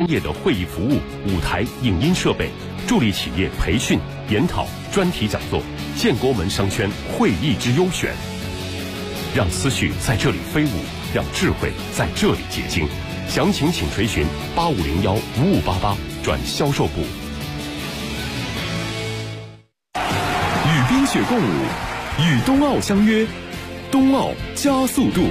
业的会议服务、舞台、影音设备，助力企业培训、研讨、专题讲座，建国门商圈会议之优选。让思绪在这里飞舞，让智慧在这里结晶。详情请垂询8501-5588转销售部。 与冰雪共舞，与冬奥相约，冬奥加速度。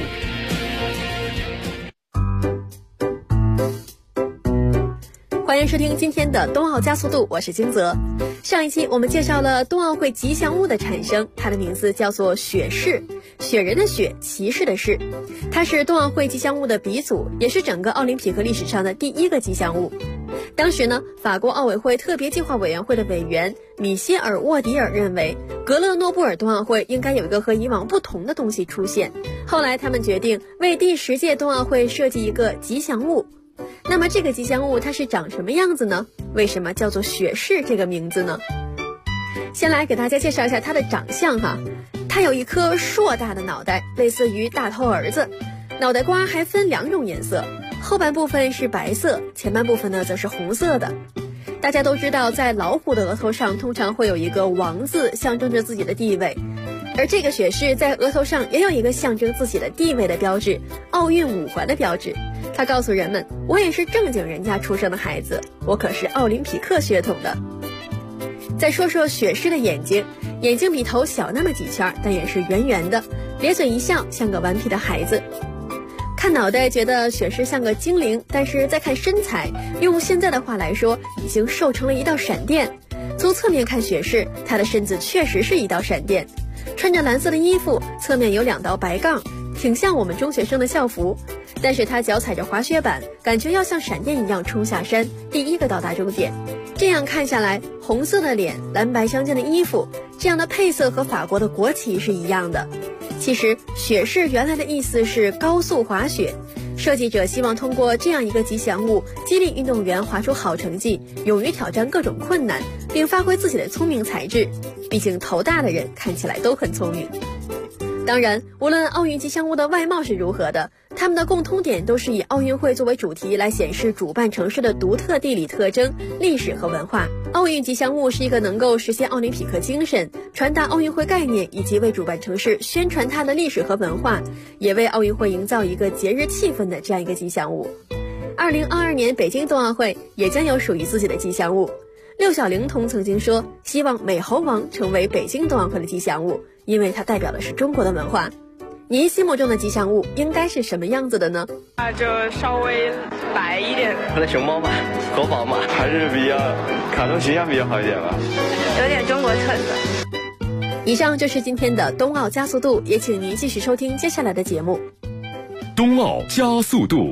欢迎收听今天的冬奥加速度，我是金泽。上一期我们介绍了冬奥会吉祥物的产生，它的名字叫做雪士，雪人的雪，骑士的士。它是冬奥会吉祥物的鼻祖，也是整个奥林匹克历史上的第一个吉祥物。当时呢，法国奥委会特别计划委员会的委员米歇尔·沃迪尔认为，格勒诺布尔冬奥会应该有一个和以往不同的东西出现。后来他们决定为第10届冬奥会设计一个吉祥物。那么这个吉祥物它是长什么样子呢？为什么叫做雪士这个名字呢？先来给大家介绍一下它的长相哈。它有一颗硕大的脑袋，类似于大头儿子，脑袋瓜还分2种颜色，后半部分是白色，前半部分呢则是红色的。大家都知道，在老虎的额头上通常会有一个王字，象征着自己的地位，而这个雪士在额头上也有一个象征自己的地位的标志，奥运5环的标志。他告诉人们，我也是正经人家出生的孩子，我可是奥林匹克血统的。再说说雪士的眼睛，眼睛比头小那么几圈，但也是圆圆的，咧嘴一笑，像个顽皮的孩子。看脑袋觉得雪士像个精灵，但是再看身材，用现在的话来说，已经瘦成了一道闪电。从侧面看雪士，他的身子确实是一道闪电，穿着蓝色的衣服，侧面有2道白杠，挺像我们中学生的校服。但是他脚踩着滑雪板，感觉要像闪电一样冲下山，第一个到达终点。这样看下来，红色的脸，蓝白相间的衣服，这样的配色和法国的国旗是一样的。其实雪士原来的意思是高速滑雪，设计者希望通过这样一个吉祥物，激励运动员滑出好成绩，勇于挑战各种困难，并发挥自己的聪明才智。毕竟头大的人看起来都很聪明。当然，无论奥运吉祥物的外貌是如何的，它们的共通点都是以奥运会作为主题来显示主办城市的独特地理特征、历史和文化。奥运吉祥物是一个能够实现奥林匹克精神、传达奥运会概念以及为主办城市宣传它的历史和文化，也为奥运会营造一个节日气氛的这样一个吉祥物。2022年北京冬奥会也将有属于自己的吉祥物。六小龄童曾经说，希望美猴王成为北京冬奥会的吉祥物，因为它代表的是中国的文化。您心目中的吉祥物应该是什么样子的呢？ 就稍微白一点的， 可能熊猫吧，国宝嘛，还是比较卡通形象比较好一点吧， 有点中国特色。 以上就是今天的冬奥加速度，也请您继续收听接下来的节目。 冬奥加速度。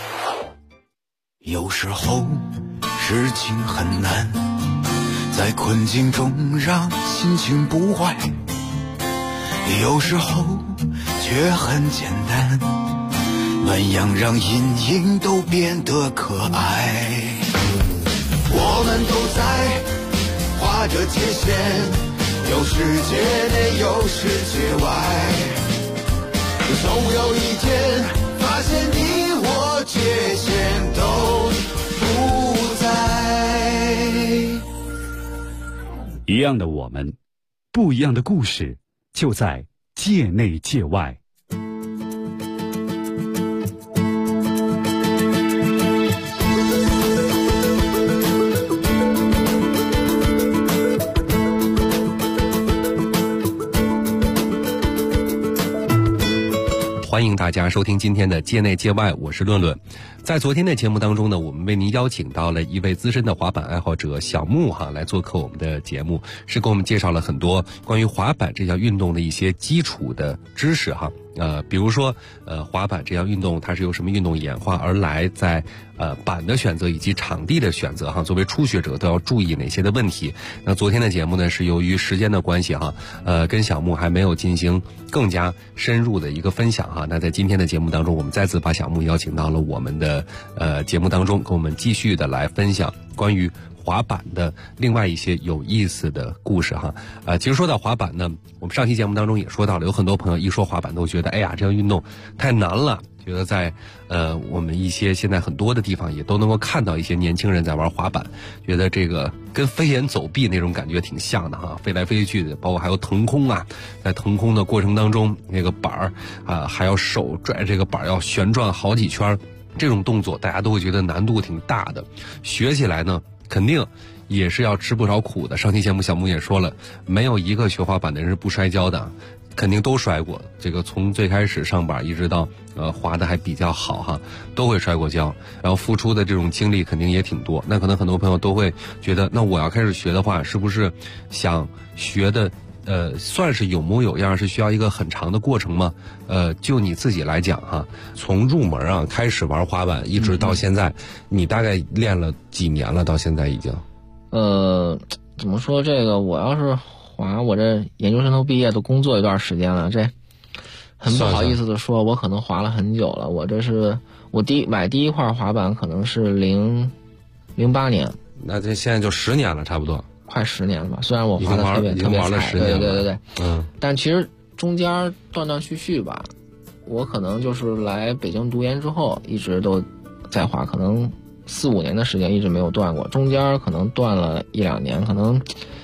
有时候事情很难，在困境中让心情不坏，有时候却很简单，那样让阴影都变得可爱。我们都在画着界限，有世界内有世界外，总有一天发现你我界限都不在。 一样的我们，不一样的故事，就在界内界外。 欢迎大家收听今天的界内界外，我是论论。在昨天的节目当中呢，我们为您邀请到了一位资深的滑板爱好者小木来做客我们的节目，是给我们介绍了很多关于滑板这项运动的一些基础的知识比如说滑板这项运动它是由什么运动演化而来，在板的选择以及场地的选择作为初学者都要注意哪些的问题。那昨天的节目呢，是由于时间的关系跟小木还没有进行更加深入的一个分享那在今天的节目当中，我们再次把小木邀请到了我们的节目当中，跟我们继续的来分享关于滑板的另外一些有意思的故事哈。其实说到滑板呢，我们上期节目当中也说到了，有很多朋友一说滑板都觉得，哎呀，这项运动太难了。觉得在我们一些现在很多的地方也都能够看到一些年轻人在玩滑板，觉得这个跟飞檐走壁那种感觉挺像的哈，飞来飞去的，包括还有腾空啊，在腾空的过程当中，那个板儿还要手拽这个板儿要旋转好几圈，这种动作大家都会觉得难度挺大的，学起来呢肯定也是要吃不少苦的。上期节目小木也说了，没有一个学滑板的人是不摔跤的，肯定都摔过，这个从最开始上板一直到滑的还比较好哈，都会摔过跤，然后付出的这种精力肯定也挺多。那可能很多朋友都会觉得，那我要开始学的话，是不是想学的算是有模有样，是需要一个很长的过程吗？就你自己来讲哈，从入门啊开始玩滑板一直到现在，你大概练了几年了？到现在已经怎么说，这个我要是滑，我这研究生都毕业都工作一段时间了，这很不好意思的说，我可能滑了很久了。我这是我买第一块滑板可能是08年， 那这现在就10年了，差不多快10年了吧。虽然我滑的特别玩了10年了， 对，但其实中间断断续续吧。我可能就是来北京读研之后，一直都在滑，可能4、5年的时间一直没有断过，中间可能断了1、2年，可能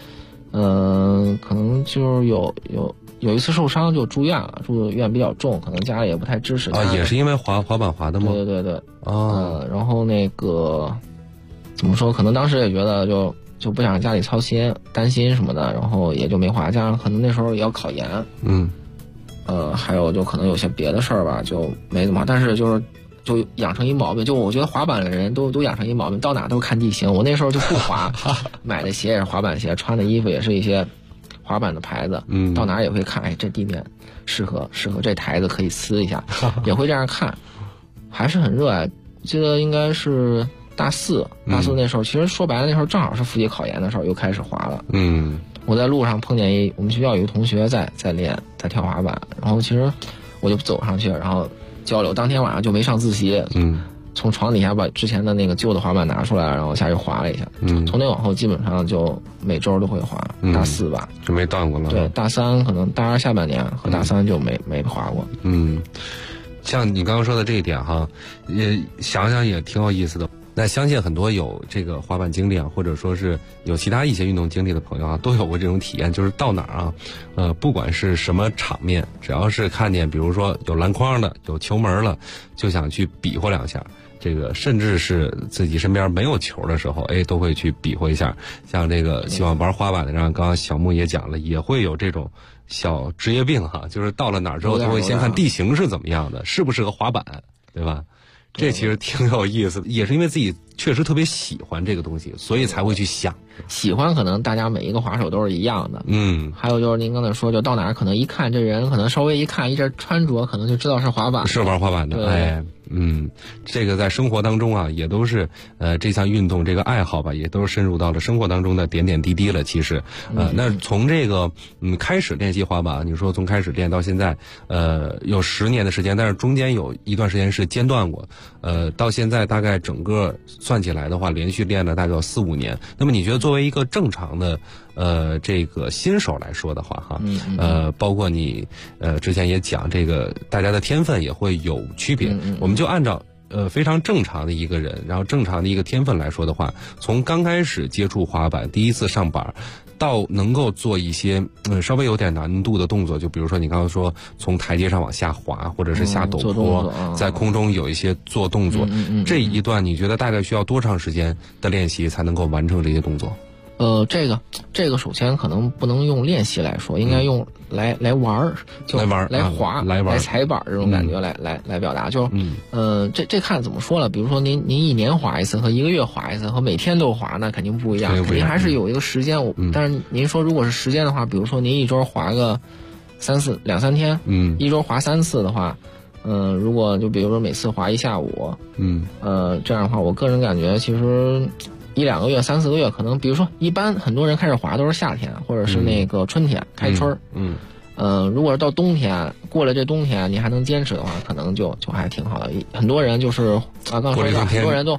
就是有一次受伤就住院了，住院比较重，可能家里也不太支持他。 也是因为滑板滑的吗？ 对。然后那个怎么说？可能当时也觉得就不想让家里操心、担心什么的，然后也就没滑。加上可能那时候也要考研，还有就可能有些别的事儿吧，就没怎么。但是就养成一毛病，就我觉得滑板的人都养成一毛病，到哪都看地形。我那时候就不滑，买的鞋也是滑板鞋，穿的衣服也是一些滑板的牌子，到哪也会看，哎，这地面适合这台子可以呲一下，也会这样看，还是很热爱。记得应该是大四那时候，其实说白了那时候正好是复习考研的时候，又开始滑了。我在路上碰见我们学校有个同学在跳滑板，然后其实我就走上去，然后交流。当天晚上就没上自习，从床底下把之前的那个旧的滑板拿出来，然后下去滑了一下。从那往后基本上就每周都会滑。大4吧就没断过了。 对，大3可能大2下半年和大3就没滑过。 像你刚刚说的这一点哈，也想想也挺有意思的。那相信很多有这个滑板经历啊，或者说是有其他一些运动经历的朋友啊，都有过这种体验，就是到哪儿啊，不管是什么场面，只要是看见比如说有篮筐的、有球门了，就想去比划2下。这个甚至是自己身边没有球的时候，都会去比划一下。像这个喜欢玩滑板的，刚刚小木也讲了，也会有这种小职业病哈，就是到了哪儿之后，他会先看地形是怎么样的，适不适合滑板，对吧？这其实挺有意思的，也是因为自己确实特别喜欢这个东西，所以才会去想。 喜欢可能大家每一个滑手都是一样的。还有就是您刚才说，就到哪儿可能一看这人，可能稍微一看这穿着，可能就知道是滑板， 是玩滑板的。这个在生活当中啊，也都是这项运动这个爱好吧，也都是深入到了生活当中的点点滴滴了。其实，那从这个开始练习滑板，你说从开始练到现在，有10年的时间，但是中间有一段时间是间断过，到现在大概整个算起来的话，连续练了大概有4、5年。那么你觉得作为一个正常的这个新手来说的话哈，包括你之前也讲这个大家的天分也会有区别，我们就按照非常正常的一个人，然后正常的一个天分来说的话，从刚开始接触滑板，第一次上板，到能够做一些稍微有点难度的动作，就比如说你刚刚说从台阶上往下滑，或者是下陡坡，在空中有一些做动作，这一段你觉得大概需要多长时间的练习才能够完成这些动作？ 这个首先可能不能用练习来说，应该用来玩儿，就来滑、来踩板这种感觉来表达。就这看怎么说了。比如说您1年滑一次和1个月滑一次和每天都滑，那肯定不一样，肯定还是有一个时间。但是您说如果是时间的话，比如说您一周滑个2、3天，一周滑3次的话，如果就比如说每次滑1下午，这样的话，我个人感觉其实1、2个月、3、4个月，可能比如说一般很多人开始滑都是夏天或者是那个春天开春。如果是到冬天，过了这冬天你还能坚持的话，可能就还挺好的。很多人就是刚说的，很多人都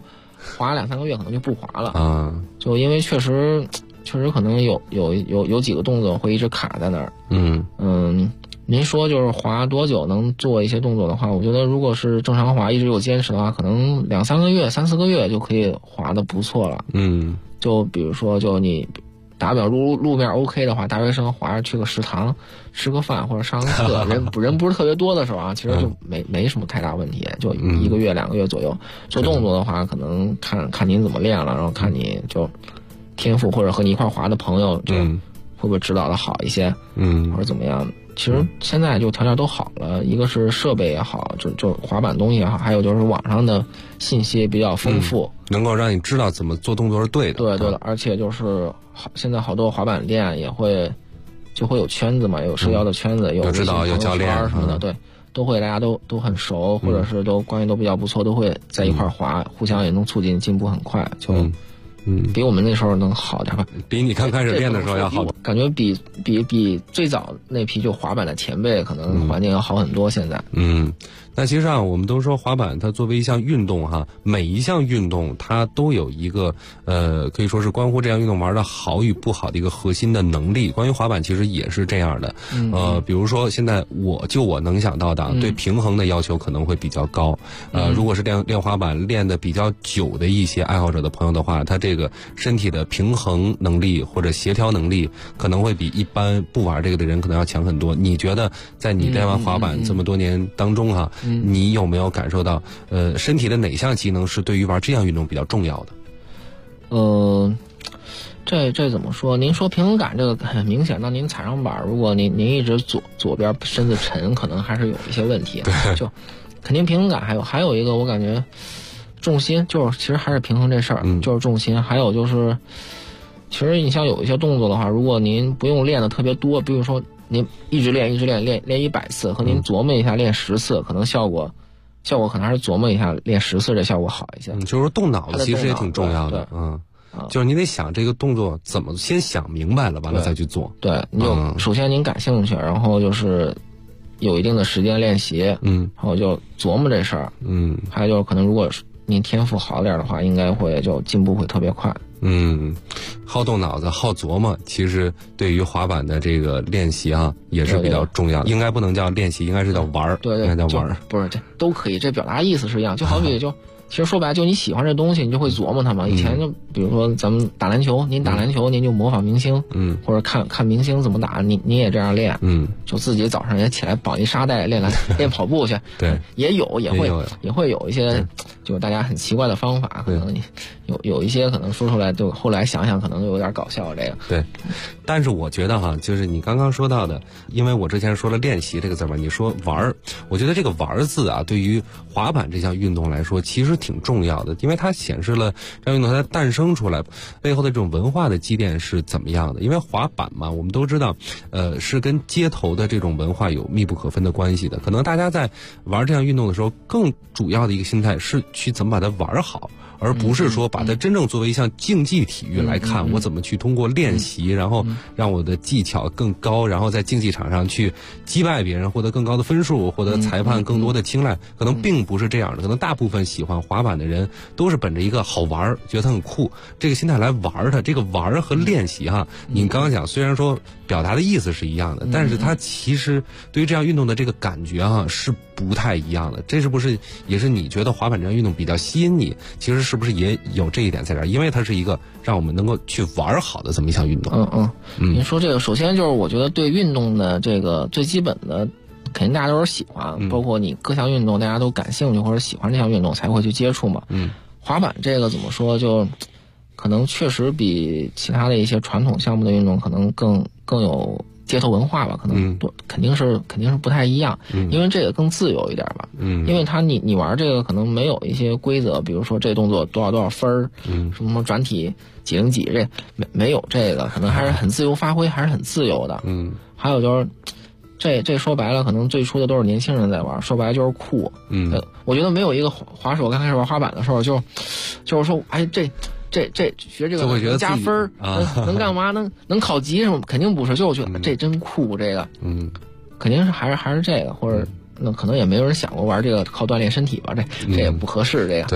滑2-3个月可能就不滑了啊，就因为确实可能有几个动作会一直卡在那儿。您说就是滑多久能做一些动作的话，我觉得如果是正常滑一直有坚持的话，可能2-3个月、3-4个月就可以滑得不错了。就比如说就你打表路面 OK 的话，大学生滑着去个食堂吃个饭或者上个课，人不是特别多的时候啊，其实就没什么太大问题，就1个月2个月左右。做动作的话，可能看您怎么练了，然后看你就天赋或者和你一块滑的朋友就会不会指导的好一些，或者怎么样。其实现在就条件都好了，一个是设备也好，就滑板东西也好，还有就是网上的信息比较丰富， 能够让你知道怎么做动作是对的。 对的，而且就是现在好多滑板店也会有圈子嘛，有社交的圈子，有指导，有教练什么的，对，都会大家都很熟，或者是都关系都比较不错，都会在一块滑，互相也能促进进步很快，就。比我们那时候能好点吧？ 比你刚开始练的时候要好， 感觉比最早那批就滑板的前辈可能环境要好很多。现在， 那其实啊，我们都说滑板它作为一项运动哈，每一项运动它都有一个可以说是关乎这项运动玩的好与不好的一个核心的能力。关于滑板其实也是这样的，比如说现在我能想到的，对平衡的要求可能会比较高。如果是练滑板练的比较久的一些爱好者的朋友的话，他这个身体的平衡能力或者协调能力可能会比一般不玩这个的人可能要强很多。你觉得在你练完滑板这么多年当中哈，你有没有感受到身体的哪项机能是对于玩这项运动比较重要的？ 这怎么说？您说平衡感这个很明显，当您踩上板，如果您一直左边身子沉，可能还是有一些问题。就肯定平衡感还有一个，我感觉重心就是其实还是平衡这事儿，就是重心。还有就是，其实你像有一些动作的话，如果您不用练的特别多，比如说您一直练100次，和您琢磨一下练10次，可能效果可能还是琢磨一下练10次这效果好一些。 就是动脑子其实也挺重要的，就是你得想这个动作怎么先想明白了，完了再去做。 对，你就首先您感兴趣，然后就是有一定的时间练习，然后就琢磨这事儿，还有就是可能如果您天赋好点的话，应该会就进步会特别快。 好动脑子，好琢磨，其实对于滑板的这个练习啊，也是比较重要的。应该不能叫练习，应该是叫玩儿。 对， 应该叫玩儿。 不是，这都可以，这表达意思是一样。就好比其实说白了，就你喜欢这东西，你就会琢磨它嘛。以前就比如说咱们打篮球，您打篮球，您就模仿明星，或者看明星怎么打，您也这样练，就自己早上也起来绑一沙袋练跑步去。 对， 也会有一些，就大家很奇怪的方法，可能有一些可能说出来，就后来想想可能有点搞笑。这个对，但是我觉得哈，就是你刚刚说到的，因为我之前说了练习这个字嘛，你说玩儿，我觉得这个玩儿字啊，对于滑板这项运动来说，其实挺重要的，因为它显示了这项运动它诞生出来背后的这种文化的积淀是怎么样的。因为滑板嘛，我们都知道，是跟街头的这种文化有密不可分的关系的。可能大家在玩这项运动的时候，更主要的一个心态是去怎么把它玩好，而不是说把它真正作为一项竞技体育来看，我怎么去通过练习，然后让我的技巧更高，然后在竞技场上去击败别人，获得更高的分数，获得裁判更多的青睐，可能并不是这样的。可能大部分喜欢滑板的人都是本着一个好玩，觉得它很酷这个心态来玩它。这个玩和练习哈，你刚刚讲虽然说表达的意思是一样的，但是它其实对于这项运动的这个感觉哈是不太一样的。这是不是也是你觉得滑板这项运动比较吸引你？其实是不是也有这一点在这儿？因为它是一个让我们能够去玩好的这么一项运动。 您说这个，首先就是我觉得对运动的这个最基本的，肯定大家都是喜欢，包括你各项运动大家都感兴趣或者喜欢这项运动才会去接触嘛。滑板这个怎么说，就可能确实比其他的一些传统项目的运动可能更有街头文化吧，可能肯定是不太一样，因为这个更自由一点吧。因为你玩这个可能没有一些规则，比如说这动作多少分儿，什么转体几零几，这没有这个，可能还是很自由发挥，还是很自由的。还有就是这说白了，可能最初的都是年轻人在玩，说白了就是酷。我觉得没有一个滑手刚开始玩滑板的时候就是说，哎这学这个能加分能干嘛？能考级什么？肯定不是，就我觉得这真酷，这个肯定是还是这个，或者那可能也没有人想过玩这个靠锻炼身体吧，这也不合适这个。 对。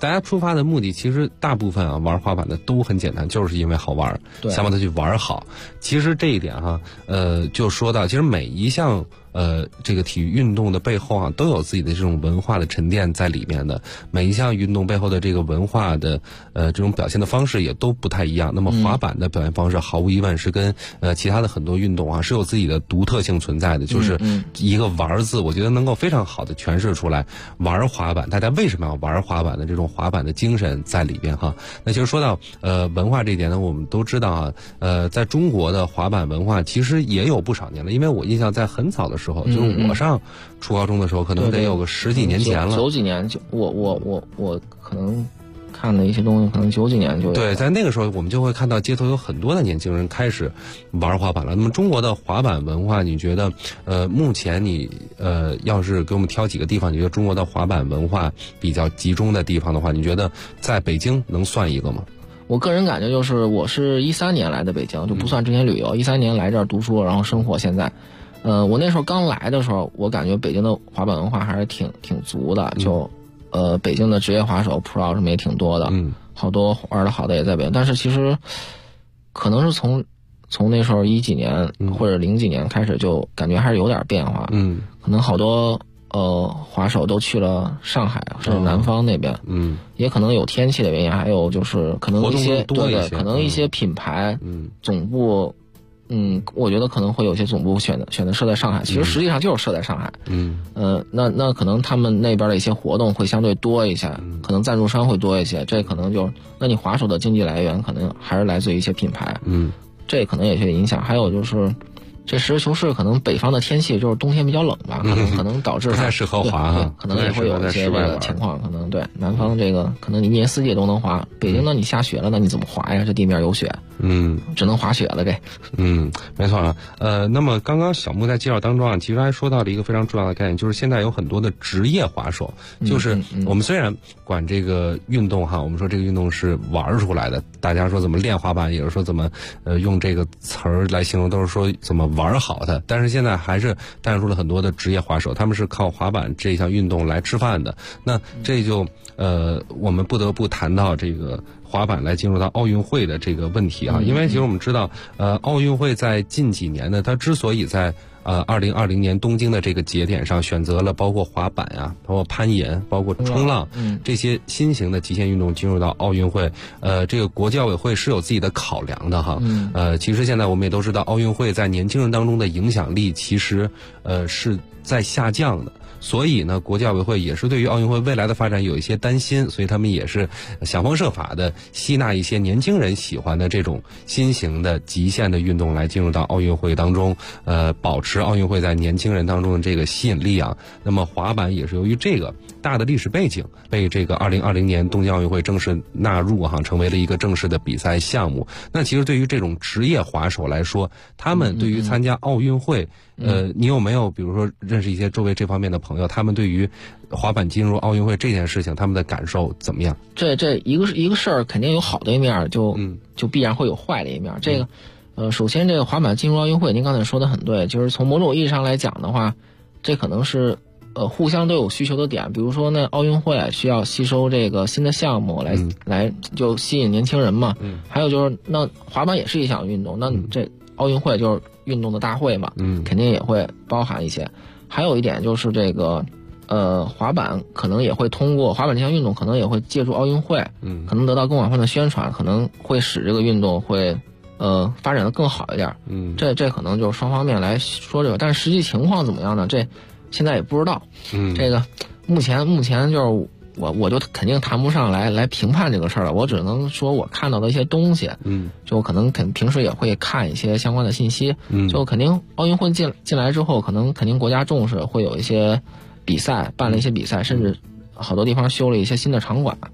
大家出发的目的其实大部分啊玩滑板的都很简单，就是因为好玩，想把它去玩好。其实这一点哈，就说到其实每一项这个体育运动的背后啊，都有自己的这种文化的沉淀在里面的。每一项运动背后的这个文化的这种表现的方式也都不太一样。那么滑板的表现方式毫无疑问是跟其他的很多运动啊是有自己的独特性存在的。就是一个玩字，我觉得能够非常好的诠释出来玩滑板，大家为什么要玩滑板的这种滑板的精神在里边哈。那其实说到文化这一点呢，我们都知道啊，在中国的滑板文化其实也有不少年了，因为我印象在很早的时候，就是我上初高中的时候，可能得有个10几年前了。 90几年，我可能看的一些东西，可能90几年就有。 对，在那个时候，我们就会看到街头有很多的年轻人开始玩滑板了。那么中国的滑板文化，你觉得目前你要是给我们挑几个地方，你觉得中国的滑板文化比较集中的地方的话，你觉得在北京能算一个吗？ 我个人感觉就是，我是13年来的北京，就不算之前旅游，13年来这儿读书，然后生活。现在，我那时候刚来的时候，我感觉北京的滑板文化还是挺足的。就北京的职业滑手 Pro 什么也挺多的，好多玩的好的也在北京。但是其实可能是从那时候10几年或者0几年开始，就感觉还是有点变化。可能好多滑手都去了上海甚至南方那边，也可能有天气的原因，还有就是可能一些对，可能一些品牌总部。我觉得可能会有些总部选择设在上海，其实实际上就是设在上海。那可能他们那边的一些活动会相对多一些，可能赞助商会多一些，这可能就那你滑手的经济来源可能还是来自于一些品牌。这可能也是影响。还有就是这实事求是，可能北方的天气就是冬天比较冷吧，可能导致不太适合滑哈， 可能也会有一些这个情况。可能对南方这个可能你一年四季都能滑，北京呢你下雪了，那你怎么滑呀？这地面有雪。只能滑雪了这。 没错啊。那么刚刚小木在介绍当中啊，其实还说到了一个非常重要的概念，就是现在有很多的职业滑手，就是我们虽然管这个运动哈，我们说这个运动是玩出来的，大家说怎么练滑板，也是说怎么用这个词儿来形容，都是说怎么玩好的。但是现在还是诞生出了很多的职业滑手，他们是靠滑板这项运动来吃饭的。那这就我们不得不谈到这个滑板来进入到奥运会的这个问题啊，因为其实我们知道，奥运会在近几年呢，它之所以在2020年东京的这个节点上选择了包括滑板啊，包括攀岩，包括冲浪这些新型的极限运动进入到奥运会，这个国际奥委会是有自己的考量的哈。其实现在我们也都知道，奥运会在年轻人当中的影响力其实是在下降的。所以呢，国际奥委会也是对于奥运会未来的发展有一些担心，所以他们也是想方设法的吸纳一些年轻人喜欢的这种新型的极限的运动来进入到奥运会当中，保持奥运会在年轻人当中的这个吸引力啊。那么滑板也是由于这个大的历史背景，被这个2020年东京奥运会正式纳入哈，成为了一个正式的比赛项目。那其实对于这种职业滑手来说，他们对于参加奥运会，你有没有比如说认识一些周围这方面的朋友，他们对于滑板进入奥运会这件事情，他们的感受怎么样？ 这一个事儿肯定有好的一面，就必然会有坏的一面。这个首先这个滑板进入奥运会，您刚才说的很对，就是从某种意义上来讲的话，这可能是互相都有需求的点。比如说呢，奥运会需要吸收这个新的项目来就吸引年轻人嘛。还有就是那滑板也是一项运动，那这奥运会就是运动的大会嘛，肯定也会包含一些。还有一点就是这个滑板可能也会通过滑板这项运动，可能也会借助奥运会，可能得到更广泛的宣传，可能会使这个运动会发展的更好一点。这可能就是双方面来说这个，但是实际情况怎么样呢？这现在也不知道。这个目前就是我就肯定谈不上来评判这个事儿了，我只能说我看到的一些东西。就可能平时也会看一些相关的信息。就肯定奥运会进来之后，肯定国家重视，会有一些比赛，办了一些比赛，甚至好多地方修了一些新的场馆。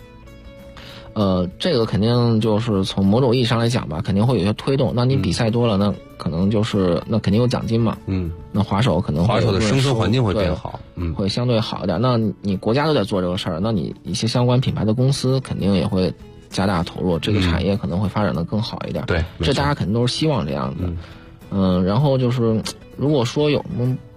这个肯定就是从某种意义上来讲吧，肯定会有一些推动。那你比赛多了，那可能就是那肯定有奖金嘛。那滑手可能滑手的生存环境会变好， 会相对好一点。那你国家都在做这个事儿，那你一些相关品牌的公司肯定也会加大投入，这个产业可能会发展的更好一点。 对， 这大家肯定都是希望这样的。然后就是如果说有什么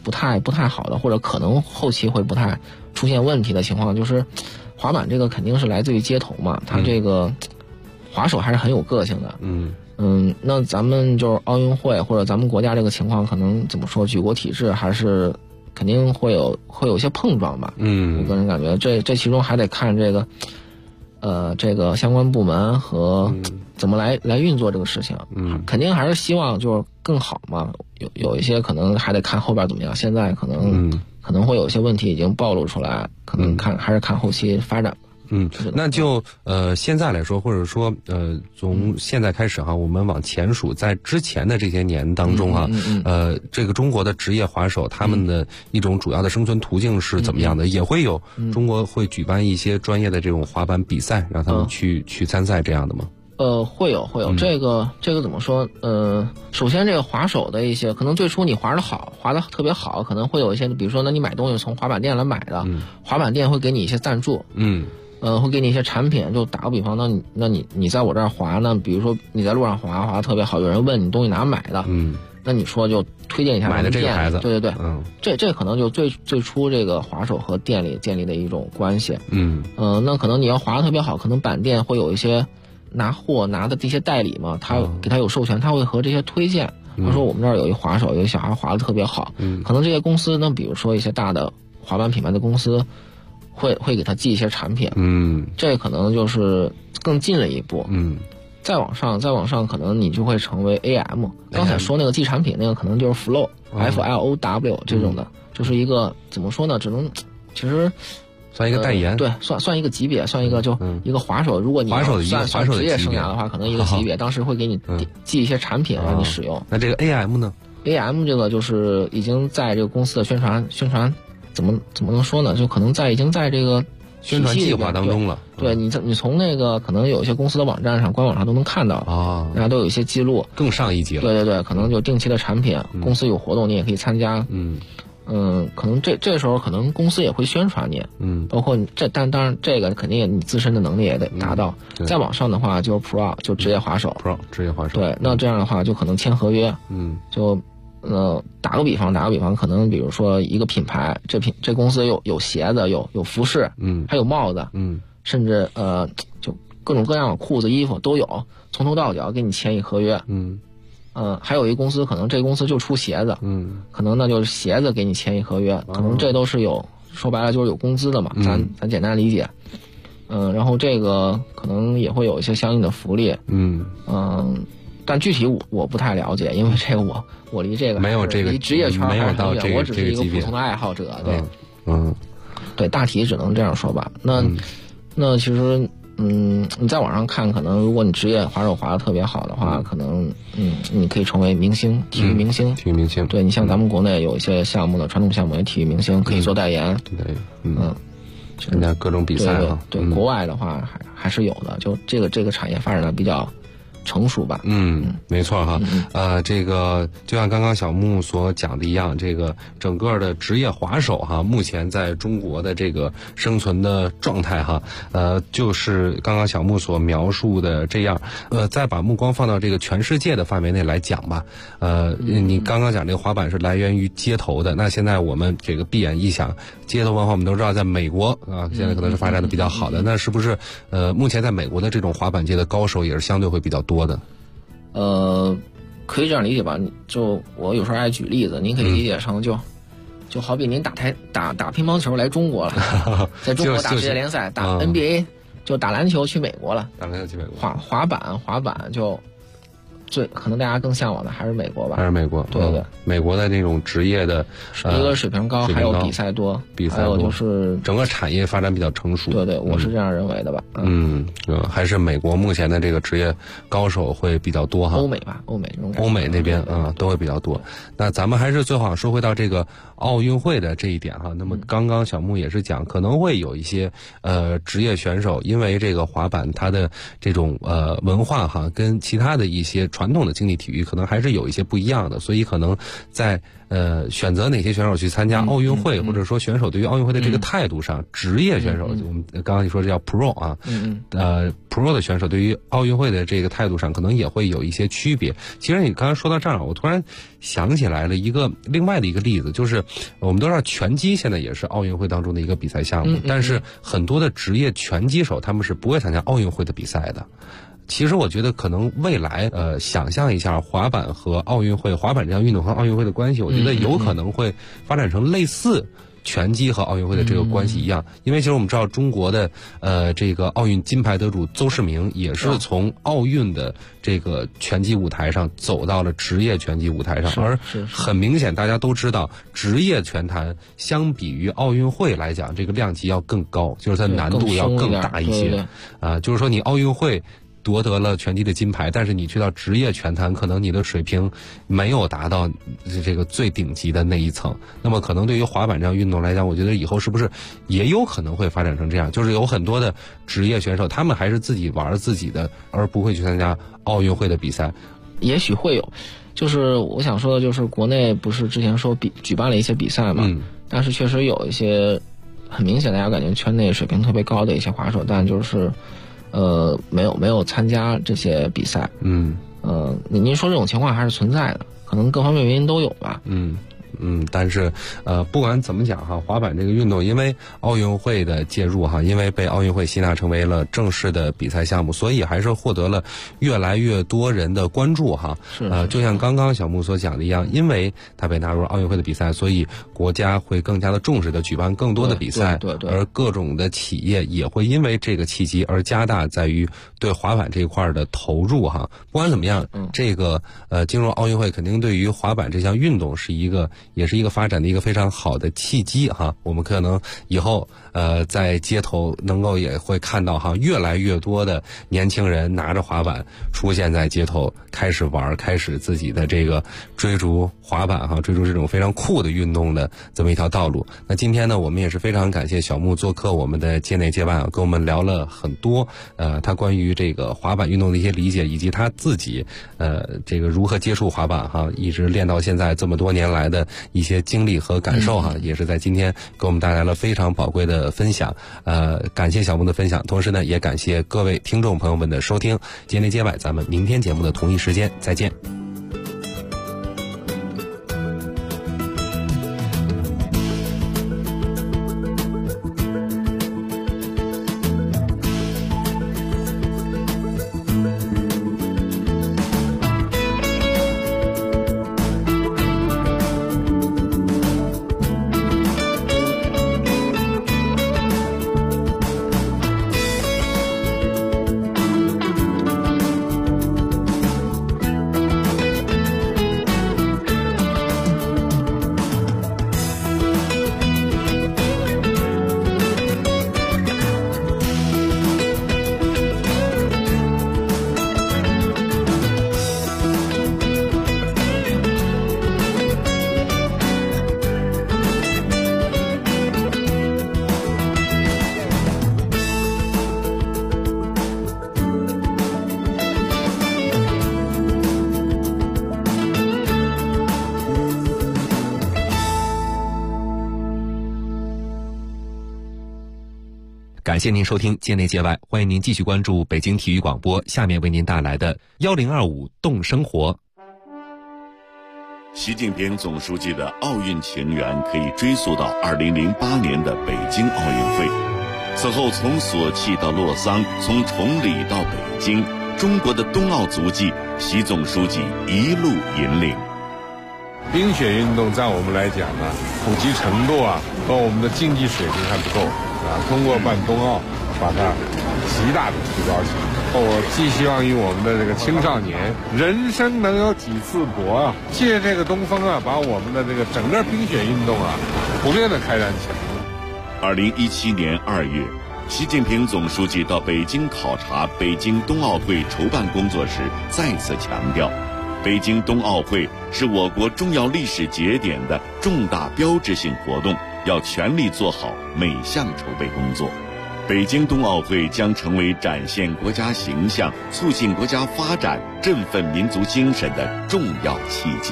不太好的，或者可能后期会不太出现问题的情况，就是滑板这个肯定是来自于街头嘛，它这个滑手还是很有个性的。那咱们就是奥运会或者咱们国家这个情况，可能怎么说，举国体制还是肯定会有一些碰撞吧。我个人感觉这其中还得看这个相关部门和怎么来运作这个事情。肯定还是希望就是更好嘛，有一些可能还得看后边怎么样，现在可能会有一些问题已经暴露出来，可能还是看后期发展。 那就现在来说，或者说从现在开始哈，我们往前数，在之前的这些年当中哈，这个中国的职业滑手他们的一种主要的生存途径是怎么样的？也会有中国会举办一些专业的这种滑板比赛，让他们去参赛这样的吗？ 会有这个怎么说？首先这个滑手的一些，可能最初你滑得特别好，可能会有一些，比如说，那你买东西从滑板店来买的，滑板店会给你一些赞助，会给你一些产品。就打个比方，那你在我这儿滑呢，比如说你在路上滑得特别好，有人问你东西哪买的，那你说就推荐一下买的这个牌子， 对，这可能就最初这个滑手和店里建立的一种关系。那可能你要滑得特别好，可能板店会有一些拿的这些代理嘛，他给他有授权，他会和这些推荐。他说我们这儿有一滑手，有一小孩滑得特别好，可能这些公司呢，比如说一些大的滑板品牌的公司，会给他寄一些产品。这可能就是更近了一步。再往上，可能你就会成为 AM。刚才说那个寄产品那个，可能就是 FLOW 这种的，就是一个怎么说呢？其实。 算一个代言， 对，算一个级别，算一个就一个滑手。如果你算职业生涯的话，可能一个级别，当时会给你寄一些产品让你使用。 那这个 AM 呢 ？AM 这个就是已经在这个公司的宣传，怎么能说呢？就可能已经在这个宣传计划当中了。 对，你从那个可能有一些公司的网站上、官网上都能看到啊，大家都有一些记录。 更上一级了。 对，可能就定期的产品，公司有活动你也可以参加。可能这时候可能公司也会宣传你，包括但当然这个肯定你自身的能力也得达到。再往上的话就是 Pro， 就职业滑手。 职业滑手。 对，那这样的话就可能签合约。就打个比方，可能比如说一个品牌，这公司有鞋子，有服饰，还有帽子，甚至就各种各样的裤子、衣服都有，从头到脚给你签一合约。还有一公司，可能这公司就出鞋子，可能那就是鞋子给你签一合约，可能这都是说白了就是有工资的嘛，咱简单理解。然后这个可能也会有一些相应的福利，但具体我不太了解，因为这个我离这个没有这个离职业圈还是很远，我只是一个普通的爱好者，对，对，大体只能这样说吧。那其实。你在网上看，可能如果你职业滑手滑得特别好的话，可能你可以成为明星，体育明星。 体育明星。 对，你像咱们国内有一些项目的传统项目的体育明星可以做代言。 对，参加各种比赛了。 对，国外的话还是有的，就这个产业发展的比较成熟吧。 没错哈。这个就像刚刚小木所讲的一样，这个整个的职业滑手哈，目前在中国的这个生存的状态哈，就是刚刚小木所描述的这样。再把目光放到这个全世界的范围内来讲吧。你刚刚讲这个滑板是来源于街头的，那现在我们这个闭眼一想，街头文化我们都知道，在美国啊，现在可能是发展的比较好的。那是不是目前在美国的这种滑板界的高手也是相对会比较多的？ 可以这样理解吧？就我有时候爱举例子，您可以理解成就好比您打乒乓球来中国了，在中国打职业联赛，打 NBA，就打篮球去美国了。 打篮球去美国。 滑板就可能大家更向往的还是美国吧。 还是美国。 对， 美国的那种职业的一个水平高，还有比赛多，还有就是整个产业发展比较成熟。 对，我是这样认为的吧。 还是美国目前的这个职业高手会比较多哈。 欧美吧，欧美这种感觉。 欧美那边都会比较多。那咱们还是最好说回到这个奥运会的这一点哈。那么刚刚小木也是讲，可能会有一些职业选手因为这个滑板它的这种文化哈，跟其他的一些传传统的竞技体育可能还是有一些不一样的，所以可能在选择哪些选手去参加奥运会，或者说选手对于奥运会的这个态度上，职业选手，我们刚刚你说这叫 pro 啊，pro 的选手对于奥运会的这个态度上，可能也会有一些区别。其实你刚才说到这儿，我突然想起来了另外的一个例子，就是我们都知道拳击现在也是奥运会当中的一个比赛项目，但是很多的职业拳击手他们是不会参加奥运会的比赛的。其实我觉得可能未来想象一下滑板和奥运会，滑板这项运动和奥运会的关系，我觉得有可能会发展成类似拳击和奥运会的这个关系一样。因为其实我们知道中国的这个奥运金牌得主邹市明也是从奥运的这个拳击舞台上走到了职业拳击舞台上，而很明显大家都知道职业拳坛相比于奥运会来讲，这个量级要更高，就是它难度要更大一些就是说你奥运会夺得了拳击的金牌，但是你去到职业拳坛，可能你的水平没有达到这个最顶级的那一层。那么可能对于滑板这样运动来讲，我觉得以后是不是也有可能会发展成这样，就是有很多的职业选手他们还是自己玩自己的，而不会去参加奥运会的比赛。 也许会有，就是我想说的就是国内不是之前说举办了一些比赛嘛，但是确实有一些很明显大家感觉圈内水平特别高的一些滑手，但就是没有参加这些比赛。您说这种情况还是存在的，可能各方面原因都有吧。 但是不管怎么讲哈，滑板这个运动因为奥运会的介入哈，因为被奥运会吸纳成为了正式的比赛项目，所以还是获得了越来越多人的关注哈。就像刚刚小木所讲的一样，因为它被纳入奥运会的比赛，所以国家会更加的重视的举办更多的比赛， 对， 而各种的企业也会因为这个契机而加大在于对滑板这一块的投入哈。不管怎么样，这个进入奥运会肯定对于滑板这项运动也是一个发展的一个非常好的契机哈。我们可能以后在街头能够也会看到哈，越来越多的年轻人拿着滑板出现在街头，开始自己的这个追逐滑板哈，追逐这种非常酷的运动的这么一条道路。那今天呢，我们也是非常感谢小木做客我们的街内街外啊，跟我们聊了很多他关于这个滑板运动的一些理解，以及他自己这个如何接触滑板哈，一直练到现在这么多年来的一些经历和感受哈，也是在今天给我们带来了非常宝贵的分享。感谢小木的分享，同时呢，也感谢各位听众朋友们的收听。街内街外，咱们明天节目的同一时间再见。感谢您收听街内街外，欢迎您继续关注北京体育广播，下面为您带来的1025动生活。 习近平总书记的奥运情缘可以追溯到2008年的北京奥运会。此后从索契到洛桑，从崇礼到北京，中国的冬奥足迹，习总书记一路引领。 冰雪运动在我们来讲呢，普及程度和我们的竞技水平还不够通过办冬奥把它极大的提高起来。我寄希望于我们的这个青少年，人生能有几次搏借这个东风把我们的这个整个冰雪运动普遍的开展起来。 2017年2月，习近平总书记到北京考察北京冬奥会筹办工作时，再次强调，北京冬奥会是我国重要历史节点的重大标志性活动，要全力做好每项筹备工作。 北京冬奥会将成为展现国家形象、促进国家发展、振奋民族精神的重要契机。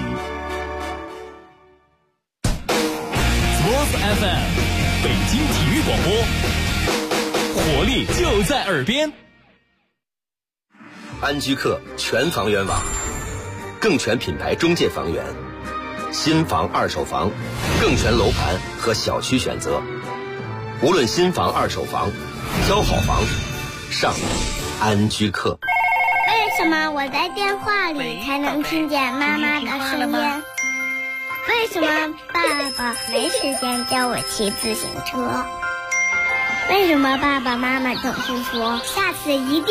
Sports FM， 北京体育广播，活力就在耳边。 安居客全房源网，更全品牌中介房源，新房、二手房，更全楼盘和小区选择。无论新房、二手房，挑好房，上安居客。 为什么我在电话里才能听见妈妈的声音？为什么爸爸没时间教我骑自行车？为什么爸爸妈妈总是说下次一定